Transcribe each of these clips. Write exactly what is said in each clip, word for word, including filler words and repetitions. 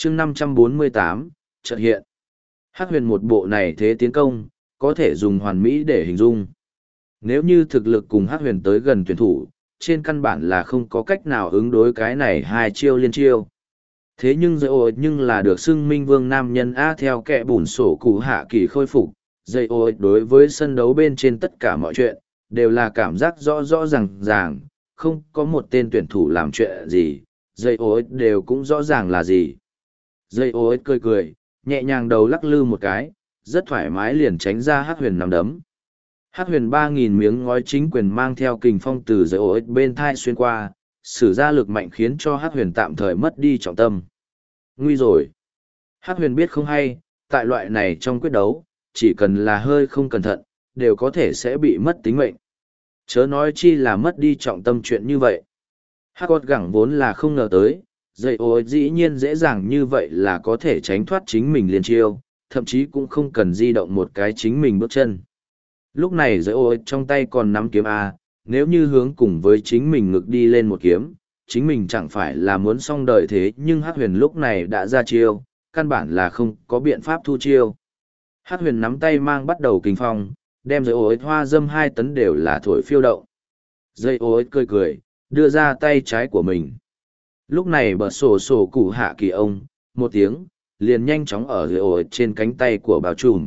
chương năm trăm bốn mươi tám, chợt hiện. Hắc huyền một bộ này thế tiến công, có thể dùng hoàn mỹ để hình dung. Nếu như thực lực cùng Hắc huyền tới gần tuyển thủ, trên căn bản là không có cách nào ứng đối cái này hai chiêu liên chiêu. Thế nhưng dây ô nhưng là được xưng minh vương nam nhân A theo kẻ bùn sổ cụ hạ kỳ khôi phục. Dây ô đối với sân đấu bên trên tất cả mọi chuyện, đều là cảm giác rõ rõ ràng ràng, không có một tên tuyển thủ làm chuyện gì, dây ô đều cũng rõ ràng là gì. Dây ô cười cười, nhẹ nhàng đầu lắc lư một cái, rất thoải mái liền tránh ra Hắc huyền nằm đấm. Hắc huyền ba nghìn miếng ngói chính quyền mang theo kình phong từ dây ô bên thai xuyên qua, sử ra lực mạnh khiến cho Hắc huyền tạm thời mất đi trọng tâm. Nguy rồi. Hắc huyền biết không hay, tại loại này trong quyết đấu, chỉ cần là hơi không cẩn thận, đều có thể sẽ bị mất tính mệnh. Chớ nói chi là mất đi trọng tâm chuyện như vậy. Hắc cốt gẳng vốn là không ngờ tới, dây ô dĩ nhiên dễ dàng như vậy là có thể tránh thoát chính mình liên chiêu, thậm chí cũng không cần di động một cái chính mình bước chân. Lúc này dây ô trong tay còn nắm kiếm A, nếu như hướng cùng với chính mình ngực đi lên một kiếm, chính mình chẳng phải là muốn xong đời thế, nhưng Hắc huyền lúc này đã ra chiêu, căn bản là không có biện pháp thu chiêu. Hắc huyền nắm tay mang bắt đầu kinh phong, đem dây ô hoa dâm hai tấn đều là thổi phiêu động. Dây ô cười cười, đưa ra tay trái của mình. Lúc này bờ sổ sổ cụ hạ kỳ ông, một tiếng, liền nhanh chóng ở dây ô trên cánh tay của bao trùm.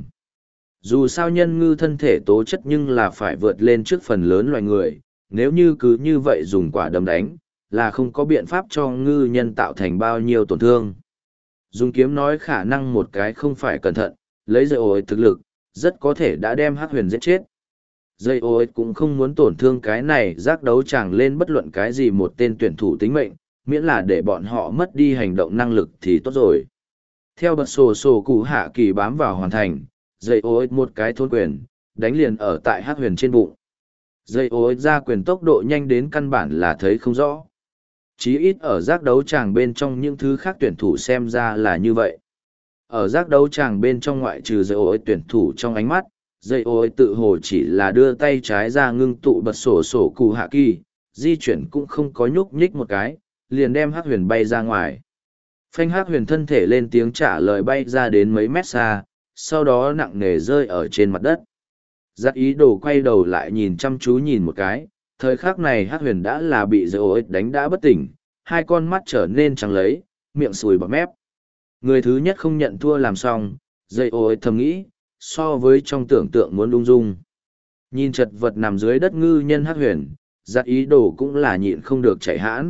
Dù sao nhân ngư thân thể tố chất nhưng là phải vượt lên trước phần lớn loài người, nếu như cứ như vậy dùng quả đấm đánh, là không có biện pháp cho ngư nhân tạo thành bao nhiêu tổn thương. Dùng kiếm nói khả năng một cái không phải cẩn thận, lấy dây ô thực lực, rất có thể đã đem Hắc huyền giết chết. Dây ô cũng không muốn tổn thương cái này giác đấu chàng lên bất luận cái gì một tên tuyển thủ tính mệnh, miễn là để bọn họ mất đi hành động năng lực thì tốt rồi. Theo bật sổ sổ cụ hạ kỳ bám vào hoàn thành, dây ô một cái thôn quyền, đánh liền ở tại Hắc huyền trên bụng. Dây ô ra quyền tốc độ nhanh đến căn bản là thấy không rõ. Chí ít ở giác đấu tràng bên trong những thứ khác tuyển thủ xem ra là như vậy. Ở giác đấu tràng bên trong ngoại trừ dây ô tuyển thủ trong ánh mắt, dây ô tự hồ chỉ là đưa tay trái ra ngưng tụ bật sổ sổ cụ hạ kỳ, di chuyển cũng không có nhúc nhích một cái, liền đem Hắc huyền bay ra ngoài. Phanh Hắc huyền thân thể lên tiếng trả lời bay ra đến mấy mét xa, sau đó nặng nề rơi ở trên mặt đất. Giác ý đồ quay đầu lại nhìn chăm chú nhìn một cái, thời khắc này Hắc huyền đã là bị dây ô đánh đã bất tỉnh, hai con mắt trở nên trắng lấy, miệng sùi bọt mép. Người thứ nhất không nhận thua làm xong, dây ô thầm nghĩ, so với trong tưởng tượng muốn lung dung. Nhìn chật vật nằm dưới đất ngư nhân Hắc huyền, giặt ý đồ cũng là nhịn không được chạy hãn.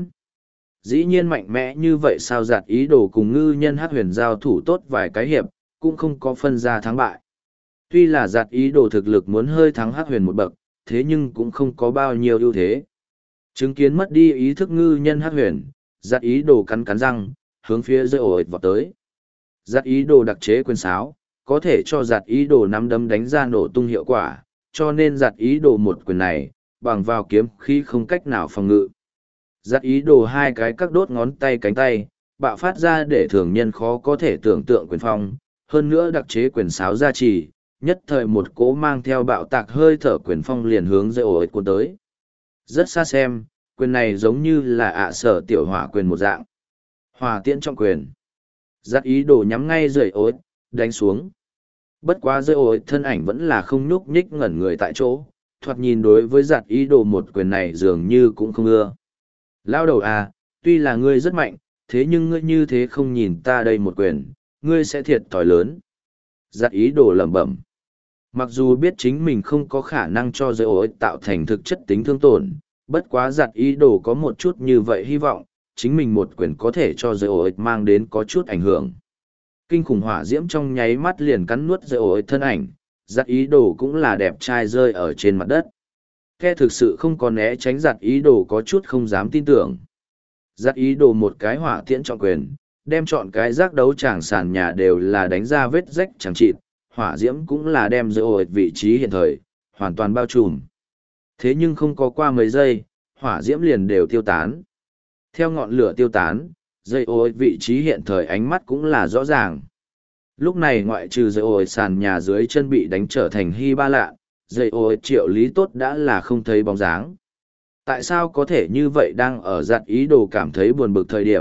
Dĩ nhiên mạnh mẽ như vậy sao giặt ý đồ cùng ngư nhân Hắc huyền giao thủ tốt vài cái hiệp, cũng không có phân ra thắng bại. Tuy là giặt ý đồ thực lực muốn hơi thắng Hắc huyền một bậc, thế nhưng cũng không có bao nhiêu ưu thế. Chứng kiến mất đi ý thức ngư nhân Hắc huyền, giặt ý đồ cắn cắn răng, hướng phía dây ổ vọt tới. Giặt ý đồ đặc chế quyền sáo, có thể cho giặt ý đồ nắm đấm đánh ra nổ tung hiệu quả, cho nên giặt ý đồ một quyền này, bằng vào kiếm khí không cách nào phòng ngự. Giặt ý đồ hai cái các đốt ngón tay cánh tay, bạo phát ra để thường nhân khó có thể tưởng tượng quyền phong, hơn nữa đặc chế quyền sáo gia trì, nhất thời một cỗ mang theo bạo tạc hơi thở quyền phong liền hướng dây ổ cuốn tới. Rất xa xem, quyền này giống như là ạ sở tiểu hỏa quyền một dạng. Hỏa tiễn trong quyền. Giặt ý đồ nhắm ngay dây ổ, đánh xuống. Bất quá dây ổ thân ảnh vẫn là không nhúc nhích ngẩn người tại chỗ, thoạt nhìn đối với giặt ý đồ một quyền này dường như cũng không ưa. Lao đầu à, tuy là ngươi rất mạnh, thế nhưng ngươi như thế không nhìn ta đây một quyền, ngươi sẽ thiệt thòi lớn. Giặt ý đồ lẩm bẩm. Mặc dù biết chính mình không có khả năng cho dây ổ tạo thành thực chất tính thương tổn, bất quá giặt ý đồ có một chút như vậy hy vọng, chính mình một quyền có thể cho dây ổ mang đến có chút ảnh hưởng. Kinh khủng hỏa diễm trong nháy mắt liền cắn nuốt dây ổ thân ảnh, giặt ý đồ cũng là đẹp trai rơi ở trên mặt đất. Khe thực sự không có né tránh giặt ý đồ có chút không dám tin tưởng. Giặt ý đồ một cái hỏa tiễn trọng quyền, đem chọn cái giác đấu tràng sàn nhà đều là đánh ra vết rách chẳng chịt, hỏa diễm cũng là đem dây ổ vị trí hiện thời, hoàn toàn bao trùm. Thế nhưng không có qua mấy giây, hỏa diễm liền đều tiêu tán. Theo ngọn lửa tiêu tán, dây ổ vị trí hiện thời ánh mắt cũng là rõ ràng. Lúc này ngoại trừ dây ổ sàn nhà dưới chân bị đánh trở thành hy ba lạ, dây ổ triệu lý tốt đã là không thấy bóng dáng. Tại sao có thể như vậy đang ở giặt ý đồ cảm thấy buồn bực thời điểm,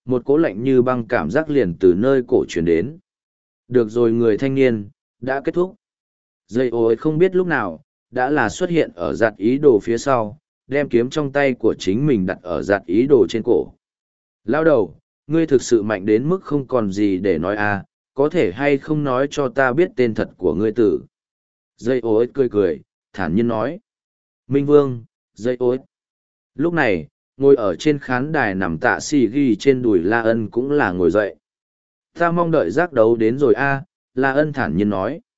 một cỗ lạnh như băng cảm giác liền từ nơi cổ truyền đến. Được rồi người thanh niên, đã kết thúc. Dây ối không biết lúc nào, đã là xuất hiện ở giặt ý đồ phía sau, đem kiếm trong tay của chính mình đặt ở giặt ý đồ trên cổ. Lao đầu, ngươi thực sự mạnh đến mức không còn gì để nói à, có thể hay không nói cho ta biết tên thật của ngươi tử. Dây ối cười cười, thản nhiên nói. Minh Vương, dây ối. Lúc này, ngồi ở trên khán đài nằm tạ xì ghi trên đùi La Ân cũng là ngồi dậy. Ta mong đợi giác đấu đến rồi a, La Ân thản nhiên nói.